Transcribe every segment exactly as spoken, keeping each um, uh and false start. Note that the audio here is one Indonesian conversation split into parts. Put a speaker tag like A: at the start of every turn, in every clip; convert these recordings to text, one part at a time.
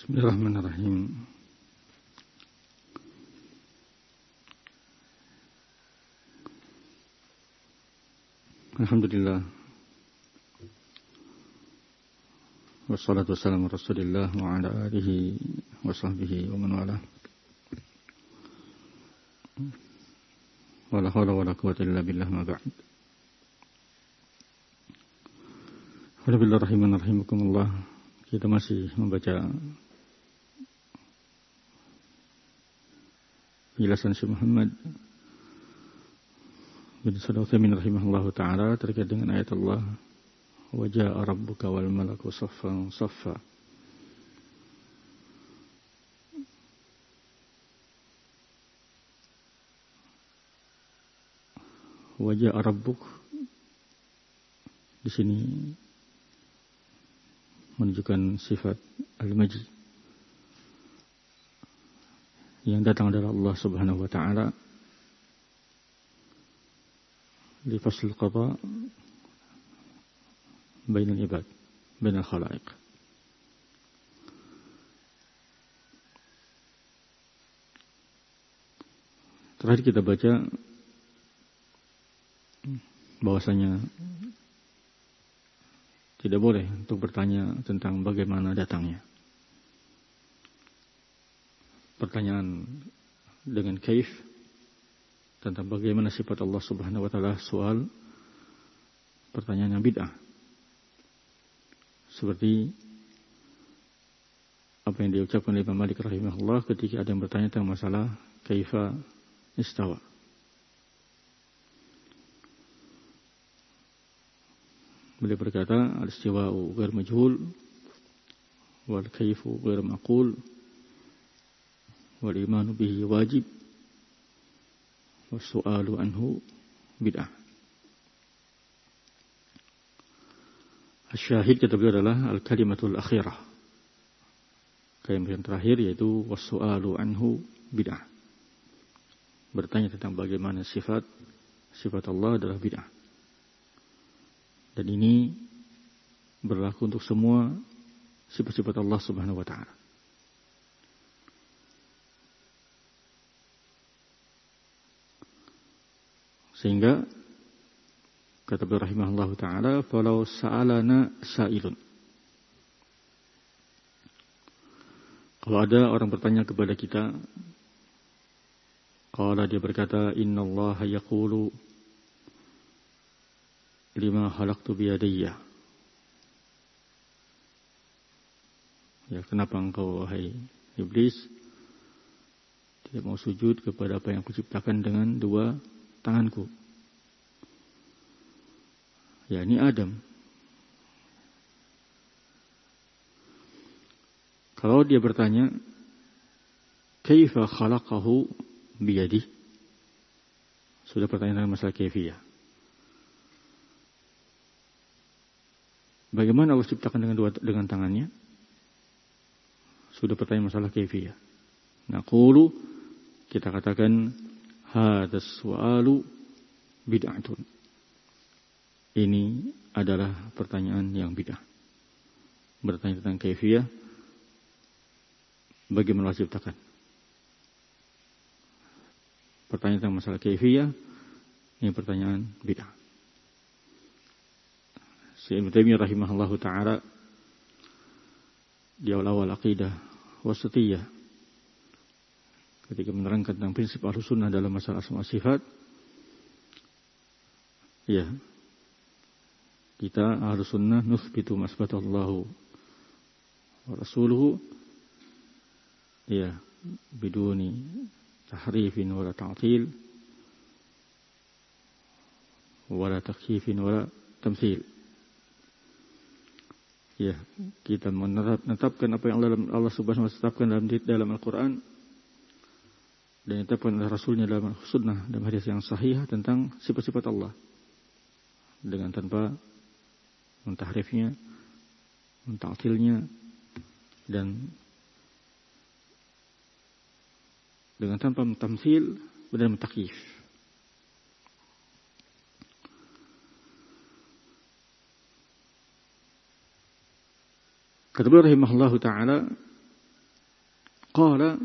A: Bismillahirrahmanirrahim. Alhamdulillah. Wassalatu wassalamu ala Rasulillah wa ala alihi wa sahbihi wa man wala. Wala hawla wala quwwata illa billah ma ba'd. Alhamdulillah rahiman rahimakumullah. Kita masih membaca penjelasan Syekh Muhammad bin Shalih Al-Utsaimin rahimahullahu taala terkait dengan ayat Allah wa jaa'a rabbuka wal malaku saffan saffa. Wa jaa'a rabbuk di sini menunjukkan sifat al-majid yang datang dari Allah Subhanahu wa taala li fasl qada bain al-ibad, bain al-khalaiq. Terakhir kita baca bahwasanya tidak boleh untuk bertanya tentang bagaimana datangnya. Pertanyaan dengan kaif tentang bagaimana sifat Allah Subhanahu wa taala soal pertanyaan yang bid'ah. Seperti apa yang diucapkan oleh Imam Malik rahimahullah ketika ada yang bertanya tentang masalah kaifa istawa. Beliau berkata, al-istiwa'u ghair majhul wal kaifu ghair maqul wal imanu bihi wajib was su'alu anhu bid'ah. Asyahid kata beliau adalah al-kalimatul akhirah. Kalimat yang terakhir yaitu was su'alu anhu bid'ah. Bertanya tentang bagaimana sifat sifat Allah adalah bid'ah. Dan ini berlaku untuk semua sifat-sifat Allah Subhanahu wa taala. Sehingga kata beliau rahimahullah taala, "Falau sa'alana sa'ilun." Kalau ada orang bertanya kepada kita, qala dia berkata, "Innallaha yaqulu lima khalaqtu biyadayya." Ya, kenapa engkau wahai iblis tidak mau sujud kepada apa yang kuciptakan dengan dua tanganku? Ya, ini Adam. Kalau dia bertanya, kaifa khalaqahu biyadi? Sudah pertanyaan masalah kaifiyah. Bagaimana Allah ciptakan dengan dua dengan tangannya? Sudah pertanyaan masalah kaifiyah. Naqulu, kita katakan hadzal su'alu bid'atun. Ini adalah pertanyaan yang bid'ah. Bertanya tentang kaifiyah, bagaimana Allah ciptakan? Pertanyaan tentang masalah kaifiyah, ini pertanyaan bid'ah. Syekh Ibnu Taimiyah rahimahullahu taala di awal-awal aqidah wasatiyah ketika menerangkan tentang prinsip Ahlussunnah dalam masalah asma sifat, ya, kita Ahlussunnah nuthbitu masbatallahu wa rasuluhu, ya, biduni tahrifin wala ta'til wala takyifin wala tamthil. Ya, kita menetapkan apa yang Allah, Allah Subhanahu wa taala tetapkan dalam dalam Al-Qur'an dan ditetapkan oleh Rasulnya dalam sunnah dan hadis yang sahih tentang sifat-sifat Allah, dengan tanpa mentahrifnya, mentaktilnya, dan dengan tanpa mentamsil dan mentakyif. Kata beliau rahimahullahu ta'ala, Qala,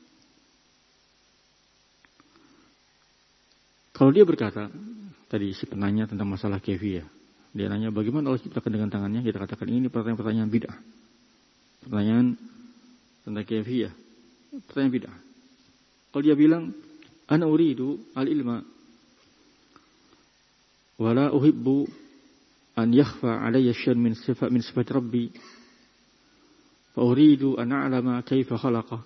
A: kalau dia berkata, tadi si penanya tentang masalah kaifiyah, dia nanya bagaimana Allah ciptakan dengan tangannya, kita katakan ini pertanyaan-pertanyaan bid'ah. Pertanyaan tentang kaifiyah, pertanyaan bid'ah. Kalau dia bilang, ana uridu al-ilma wala uhibbu an yakhfa alayya syai'un min sifat min sifat rabbi fa uridu an a'lama kaifa khalaqa.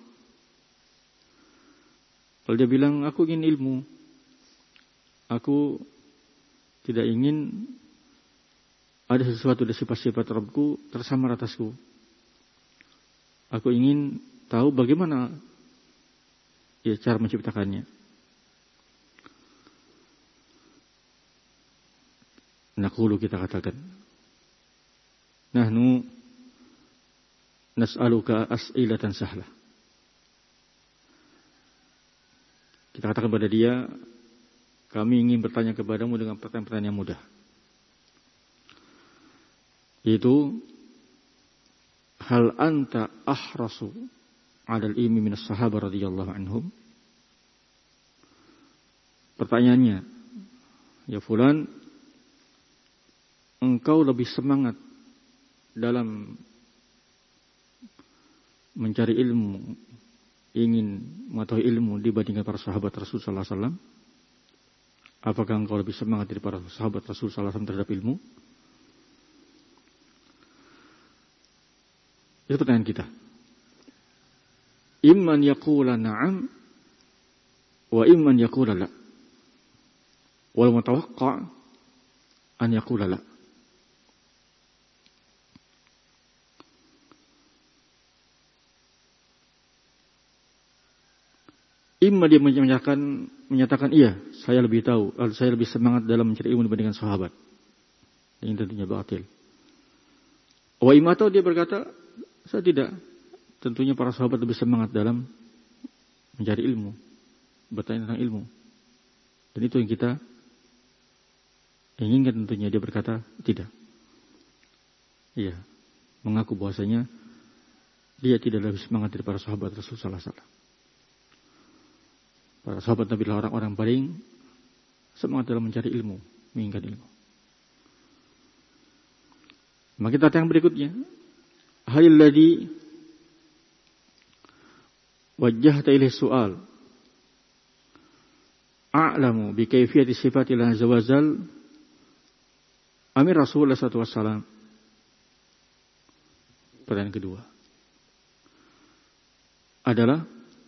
A: Kalau dia bilang aku ingin ilmu, aku tidak ingin ada sesuatu dari sifat-sifat Rabbku tersamar atasku. Aku ingin tahu bagaimana ya cara menciptakannya. Naqulu, kita katakan, nahnu nas'aluka as'ilatan sahlah. Kita katakan kepada dia, kami ingin bertanya kepadamu dengan pertanyaan-pertanyaan yang mudah. Yaitu, hal anta ahrasu 'alal ilmi minas sahabah radhiyallahu anhum? Pertanyaannya, ya fulan, engkau lebih semangat dalam mencari ilmu, ingin mengetahui ilmu dibandingkan para sahabat Rasul sallallahu alaihi wasallam? Apakah engkau lebih semangat dari para sahabat Rasul sallallahu alaihi wasallam terhadap ilmu? Itu pertanyaan kita. Imman yaqula na'am wa imman yaqula la. Wal mutawaqqa' an yaqula la. Imma dia menyatakan, menyatakan iya, saya lebih tahu, saya lebih semangat dalam mencari ilmu dibandingkan sahabat. Ini tentunya batil. Wa imma, atau dia berkata, saya tidak. Tentunya para sahabat lebih semangat dalam mencari ilmu, bertanya tentang ilmu. Dan itu yang kita inginkan tentunya. Dia berkata tidak. Iya, mengaku bahwasanya dia tidak lebih semangat dari para sahabat Rasulullah sallallahu alaihi wasallam. Para sahabat Nabi adalah orang-orang paling semangat dalam mencari ilmu, menginginkan ilmu. Maka kita yang berikutnya, halil ladzi wajjahta ilaihi su'al a'lamu bi kaifiyati sifatillah azza wa jal amir Rasulullah sallallahu alaihi wasallam. Pertanyaan kedua adalah,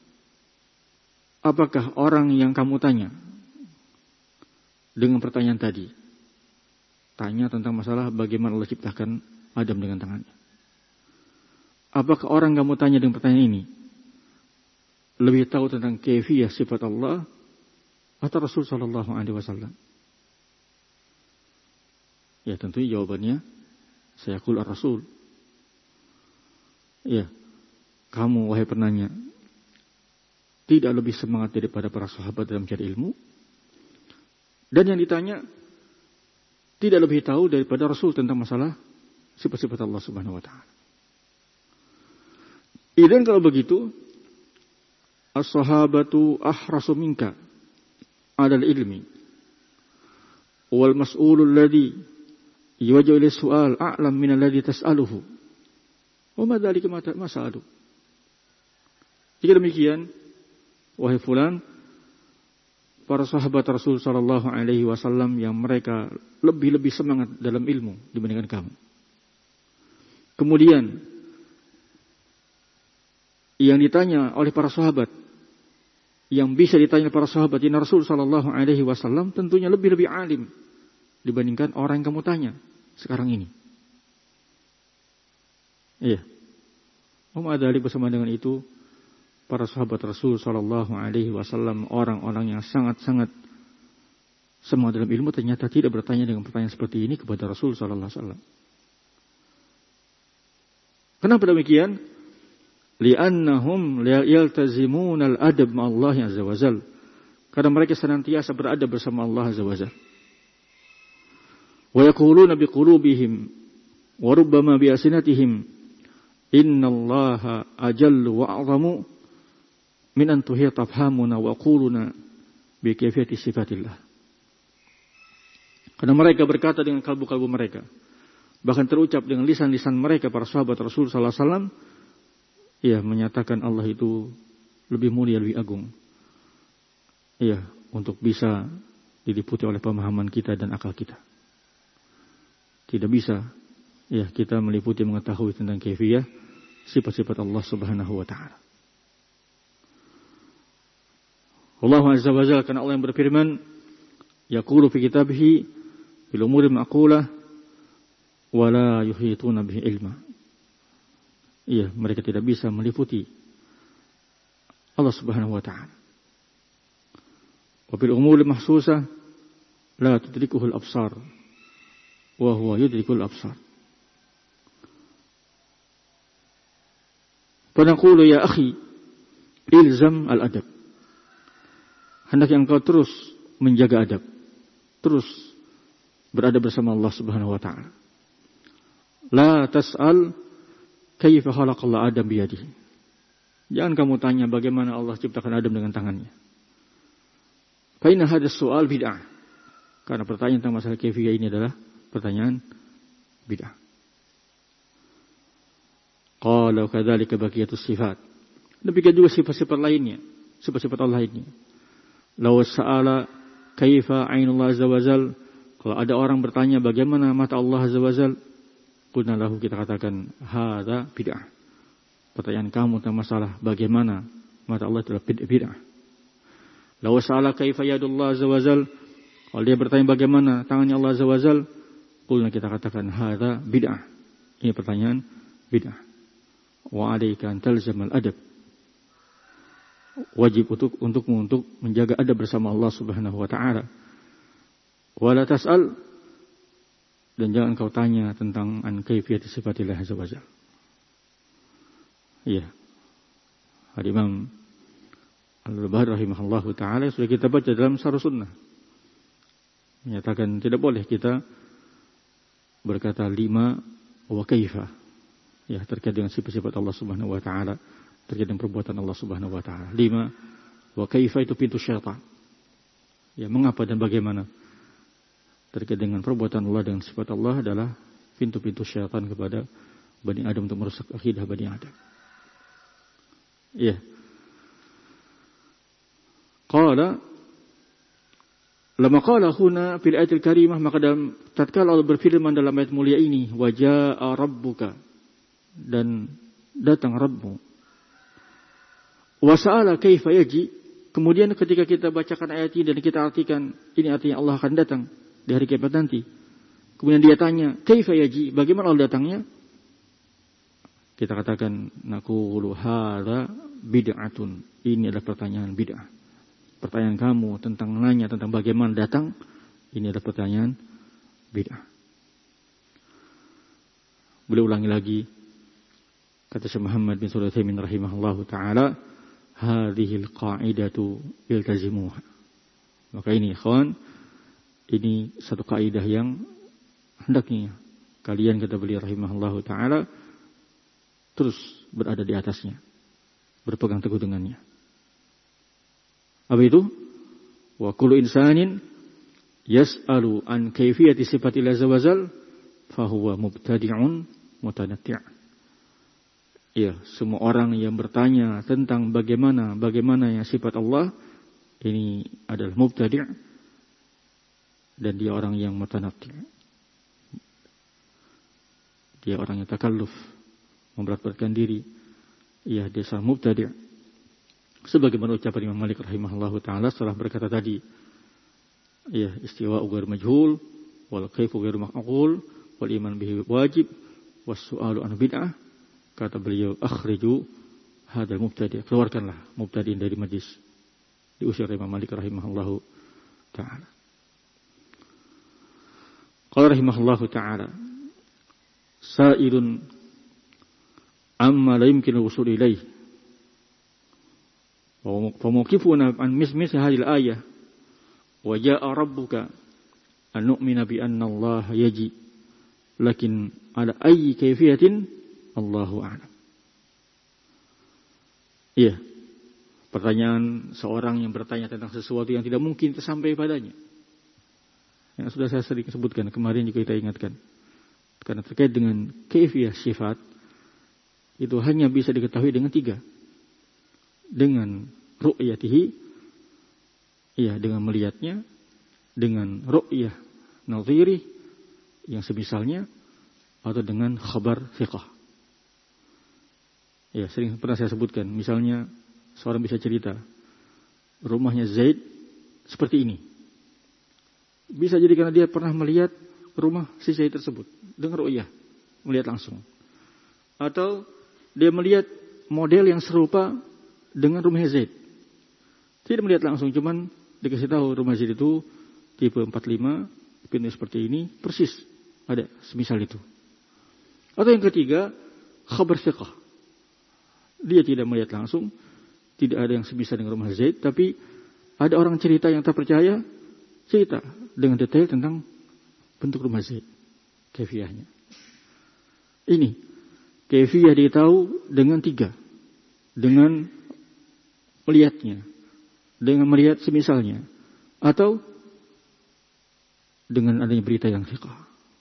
A: apakah orang yang kamu tanya dengan pertanyaan tadi, tanya tentang masalah bagaimana Allah ciptakan Adam dengan tangannya, apakah orang kamu tanya dengan pertanyaan ini lebih tahu tentang kaifiyah sifat Allah atau Rasul sallallahu alaihi wasallam? Ya, tentu jawabannya saya qul ar-Rasul. Ya, kamu wahai penanya tidak lebih semangat daripada para sahabat dalam mencari ilmu, dan yang ditanya tidak lebih tahu daripada Rasul tentang masalah sifat-sifat Allah Subhanahu wa taala. Idan kalau begitu, as-sahabatu ahrasu minka 'alal ilmi wal mas'ulul ladzi yuwajjihu ilayhi su'al a'lam min alladzi tas'aluhu. Wa ma dzalika mas'alu. Jika demikian, wahai fulan, para sahabat Rasul sallallahu alaihi wasallam yang mereka lebih-lebih semangat dalam ilmu dibandingkan kamu. Kemudian yang ditanya oleh para sahabat, yang bisa ditanya para sahabat ini Rasul sallallahu alaihi wasallam, tentunya lebih-lebih alim dibandingkan orang yang kamu tanya sekarang ini. Iya. Om adalik bersama dengan itu, para sahabat Rasul sallallahu alaihi wasallam, orang-orang yang sangat-sangat semangat dalam ilmu, ternyata tidak bertanya dengan pertanyaan seperti ini kepada Rasul sallallahu alaihi wasallam. Kenapa demikian? Li'annahum yaltazimuna al-adab ma'allahi azza wa jalla. Karena mereka senantiasa beradab bersama Allah azza wa jalla. Wa yaquluna biqulubihim wa rubbama bi alsinatihim innallaha ajallu wa 'azamu min an tuhita afhamuna wa quluna bi kayfiyati sifatillah. Karena mereka berkata dengan kalbu-kalbu mereka, bahkan terucap dengan lisan-lisan mereka para sahabat Rasul sallallahu alaihi wasallam, ya, menyatakan Allah itu lebih mulia, lebih agung. Ya, untuk bisa diliputi oleh pemahaman kita dan akal kita. Tidak bisa, ya, kita meliputi mengetahui tentang kaifiyah sifat-sifat Allah Subhanahu wa taala. Allah Azza wa Jalla, karena Allah yang berfirman, yaqulu fi kitabih bil umuri ma'qulah wa la yuhituna bihi ilma. Iya, mereka tidak bisa meliputi Allah Subhanahu wa taala. Wa bil umuri mahsusah la tudrikuhul absar wa huwa yudrikul absar. Fanaqulu ya akhi ilzam al-adab. Hendaknya engkau terus menjaga adab, terus berada bersama Allah Subhanahu wa taala. La tas'al kaifa khalaqallahu Adam biyadihi. Jangan kamu tanya bagaimana Allah ciptakan Adam dengan tangannya. Fa inna hadha su'al bid'ah. Karena pertanyaan tentang masalah kaifiyah ini adalah pertanyaan bid'ah. Qala kadzalika baqiyatus sifat. Demikian juga sifat-sifat lainnya, sifat-sifat Allah lainnya. Law sa'ala kaifa 'ainullah azza wajal. Kalau ada orang bertanya bagaimana mata Allah azza wajal, qulna lahu, kita katakan hadza bid'ah. Pertanyaan kamu tentang masalah bagaimana mata Allah adalah bid'ah. Law sa'ala kaifa yadullah azza wajal. Kalau dia bertanya bagaimana tangannya Allah azza wajal, qulna, kita katakan hadza bid'ah. Ini pertanyaan bid'ah. Wa 'alaika an talzamal adab. Wajib untuk untukmu untuk menjaga adab bersama Allah Subhanahu wa taala. Wala tas'al, dan jangan kau tanya tentang an kaifiyati sifatillah azza wajalla. Iya. Al-Imam Al-Barbahari rahimahullahu taala sudah kita baca dalam Syarh Sunnah, menyatakan tidak boleh kita berkata lima wa kaifa, ya, terkait dengan sifat-sifat Allah Subhanahu wa taala, terkait dengan perbuatan Allah Subhanahu wa taala. Lima wa kaifa itu pintu syaitan. Ya, mengapa dan bagaimana terkait dengan perbuatan Allah dengan sifat Allah adalah pintu-pintu syaitan kepada Bani Adam untuk merusak akidah Bani Adam. Ya. Qala lama qala huna fil ayatil karimah, maka dalam tatkala Allah berfirman dalam ayat mulia ini, wa jaa rabbuka, dan datang Rabbmu. Wa sa'ala kaifa yaji, kemudian ketika kita bacakan ayat ini dan kita artikan ini artinya Allah akan datang di hari kiamat nanti. Kemudian dia tanya, kaifa yaji, bagaimana Allah datangnya? Kita katakan naqulu hadza bid'atun. Ini adalah pertanyaan bid'ah. Pertanyaan kamu tentang nanya tentang bagaimana datang, ini adalah pertanyaan bid'ah. Beliau ulangi lagi, kata Syekh Muhammad bin Shalih Al-Utsaimin rahimahullahu taala, hadhil qa'idatu iltazimuha. Maka ini ikhwan, ini satu kaidah yang hendaknya kalian, kata beliau rahimahullahu taala, terus berada di atasnya, berpegang teguh dengannya. Apa itu? Wa kullu insanin yas'alu an kaifiyati sifatil azza wajal fa huwa mubtadi'un mutanatti'. Ya, semua orang yang bertanya tentang bagaimana bagaimana yang sifat Allah, ini adalah mubtadi', dan dia orang yang mutanatti'. Dia orang yang takalluf, memberat-beratkan diri. Ya, dia seorang mubtadi'. Sebagaimana ucapan Imam Malik rahimahullahu taala setelah berkata tadi, ya, istiwa ghairu majhul wal kaifu ghairu ma'qul wal iman bihi wajib was su'alu an bid'ah. Kata beliau, akhriju hadzal mubtadi', keluarkanlah mubtadi'in dari majlis. Diusir Imam Malik rahimahullahu taala. Qala rahimahullahu taala, sa'ilun amma la yumkinu al-wusul ilayhi. Fa mawqifuna an mismis hadhihi al-ayah wa jaa'a rabbuka an nu'mina bi anna Allah yaji, lakin ala ayyi kayfiyatin Allahu a'lam. Iya. Pertanyaan seorang yang bertanya tentang sesuatu yang tidak mungkin sampai padanya. Yang sudah saya sering sebutkan, kemarin juga kita ingatkan. Karena terkait dengan kaifiyah sifat, itu hanya bisa diketahui dengan tiga. Dengan ru'yatihi, ya dengan melihatnya, dengan ru'yah nadhiri, yang semisalnya, atau dengan khabar thiqah. Ya, sering pernah saya sebutkan, misalnya seorang bisa cerita, rumahnya Zaid seperti ini. Bisa jadi karena dia pernah melihat rumah si Zaid tersebut dengan ru'yah, melihat langsung. Atau dia melihat model yang serupa dengan rumah Zaid. Tidak melihat langsung, cuman dikasih tahu rumah Zaid itu tipe empat puluh lima, pintu seperti ini, persis ada semisal itu. Atau yang ketiga, khabar thiqah. Dia tidak melihat langsung, tidak ada yang sebisa dengan rumah Zaid, tapi ada orang cerita yang terpercaya, cerita dengan detail tentang bentuk rumah Zaid, kaifiyahnya. Ini, kaifiyah ditahu dengan tiga. Dengan melihatnya, dengan melihat semisalnya, atau dengan adanya berita yang thiqah.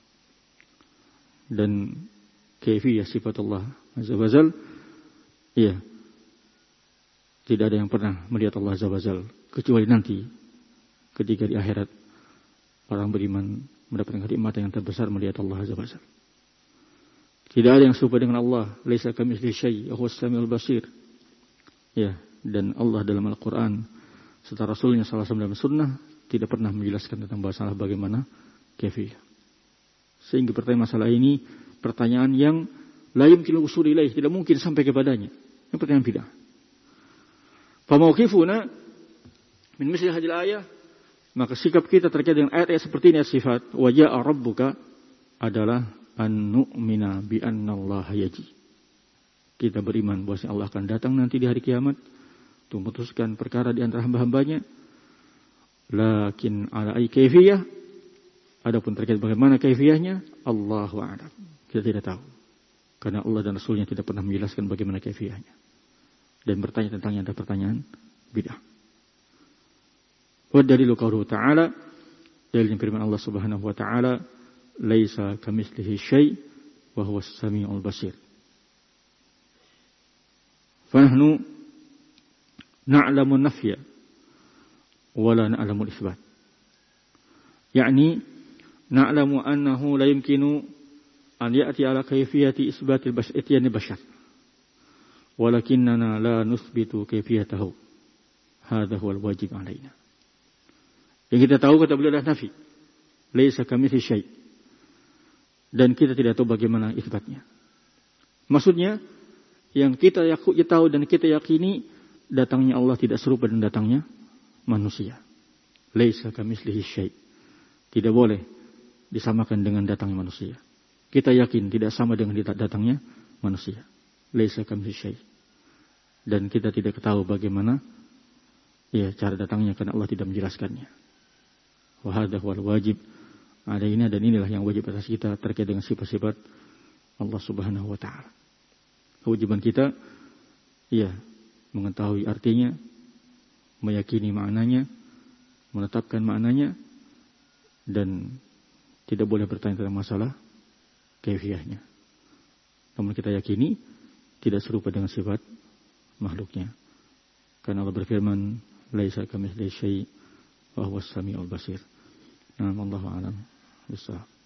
A: Dan kaifiyah sifat Allah Azza wa Jalla, iya, tidak ada yang pernah melihat Allah Azza wa Jalla kecuali nanti ketika di akhirat orang beriman mendapatkan kenikmatan yang terbesar melihat Allah Azza wa Jalla. Tidak ada yang serupa dengan Allah, laisa kamitslihi syai', huwas samiul basir. Ya, dan Allah dalam Al-Qur'an serta Rasulnya sallallahu alaihi wasallam dalam sunnah tidak pernah menjelaskan tentang masalah bagaimana kaifiyah. Sehingga pertanyaan masalah ini pertanyaan yang la yumkinu usul ilaih, tidak mungkin sampai kepadanya. Ini pertanyaan bid'ah. Fa mauqifuna min misli hadhil ayah, maka sikap kita terkait dengan ayat-ayat seperti ini sifat wa ja'a rabbuka adalah an nu'mina bi annallaha yaji. Kita beriman bahwa Allah akan datang nanti di hari kiamat untuk memutuskan perkara di antara hamba-hambanya. Lakin ala ai kaifiyah, adapun terkait bagaimana kaifiyahnya, Allahu a'lam. Kita tidak tahu. Karena Allah dan Rasulnya tidak pernah menjelaskan bagaimana kaifiyahnya. Dan bertanya tentangnya ada pertanyaan bid'ah. Wa dalilu qauluhu ta'ala, dalil firman Allah Subhanahu wa ta'ala, laisa kamitslihi syai' wa huwas samiul basir. Fanahnu na'lamu nafya wa la na'lamu al-itsbat. Yani na'lamu annahu la yumkinu an ya'ti ala kayfiyati isbatil bashar ityan bashar. Walakinnana la nuthbitu kayfiyatahu. Hadha huwa al-wajib alaina. Yang kita tahu kata beliau adalah nafi. Laisa kamitslihi syai'. Dan kita tidak tahu bagaimana isbatnya. Maksudnya yang kita tahu dan kita yakini datangnya Allah tidak serupa dengan datangnya manusia. Laisa kamitslihi syai'. Tidak boleh disamakan dengan datangnya manusia. Kita yakin tidak sama dengan datangnya manusia. Laisa kamitslihi syai'. Dan kita tidak tahu bagaimana ya cara datangnya karena Allah tidak menjelaskannya. Wa hadha huwal wajib alaina, dan inilah yang wajib atas kita terkait dengan sifat-sifat Allah Subhanahu wa taala. Kewajiban kita ya mengetahui artinya, meyakini maknanya, menetapkan maknanya, dan tidak boleh bertanya tentang masalah kaifiyahnya. Namun kita yakini tidak serupa dengan sifat makhluknya. Karena Allah berfirman, laisa kamitslihi syai' wa huwas samiul basir. Nah, wallahu a'lam bishawab.